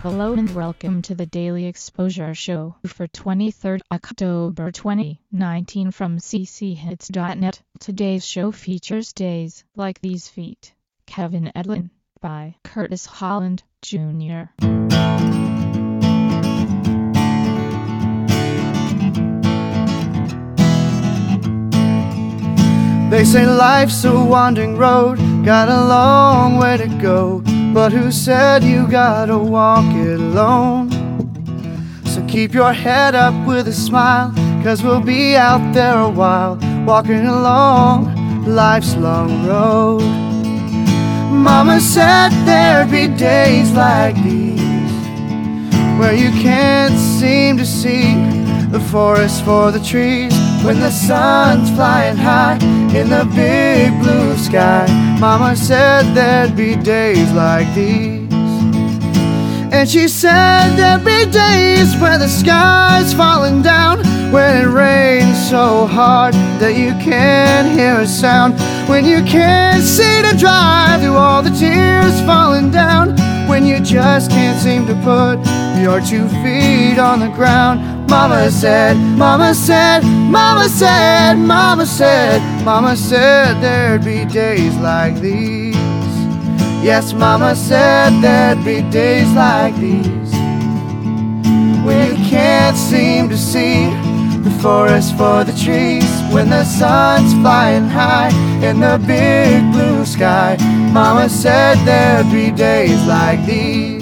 Hello and welcome to the Daily Exposure Show for 23rd October 2019 from cchits.net. Today's show features Days Like These Feet, Kevin Edlin, by Curtis Holland, Jr. They say life's a wandering road, got a long way to go, but who said you gotta walk it alone? So keep your head up with a smile, 'cause we'll be out there a while, walking along life's long road. Mama said there'd be days like these, where you can't seem to see the forest for the trees, when the sun's flying high in the big blue sky. Mama said there'd be days like these. And she said there'd be days where the sky's falling down, when it rains so hard that you can't hear a sound, when you can't see to drive through all the tears falling down, when you just can't seem to put your 2 feet on the ground. Mama said, Mama said, Mama said, Mama said, Mama said there'd be days like these. Yes, Mama said there'd be days like these, when you can't seem to see the forest for the trees, when the sun's flying high in the big blue sky. Mama said there'd be days like these.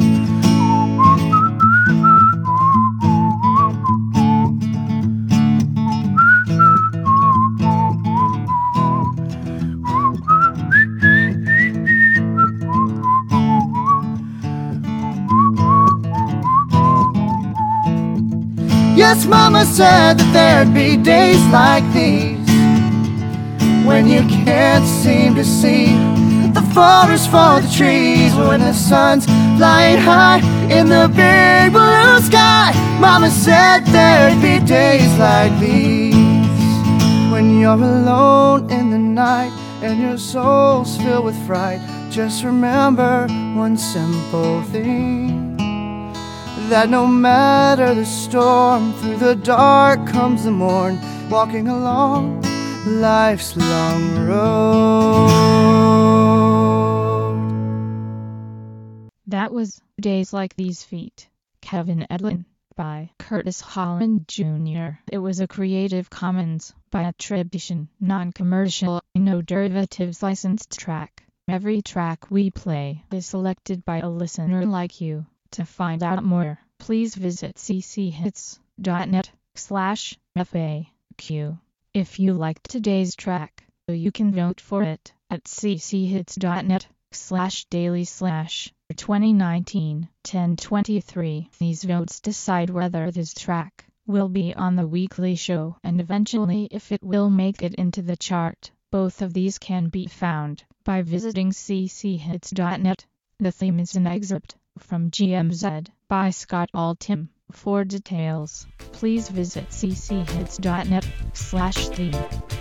Yes, Mama said that there'd be days like these, when you can't seem to see the forest for the trees, when the sun's flying high in the big blue sky. Mama said there'd be days like these, when you're alone in the night and your soul's filled with fright. Just remember one simple thing, that no matter the storm, through the dark comes the morn, walking along life's long road. That was Days Like These Feet, Kevin Edlin, by Curtis Holland, Jr. It was a Creative Commons by attribution, non-commercial, no derivatives licensed track. Every track we play is selected by a listener like you. To find out more, please visit cchits.net/FAQ. If you liked today's track, you can vote for it at cchits.net/daily/2019-1023. These votes decide whether this track will be on the weekly show and eventually if it will make it into the chart. Both of these can be found by visiting cchits.net. The theme is an excerpt from GMZ by Scott Altham. For details, please visit cchits.net/theme.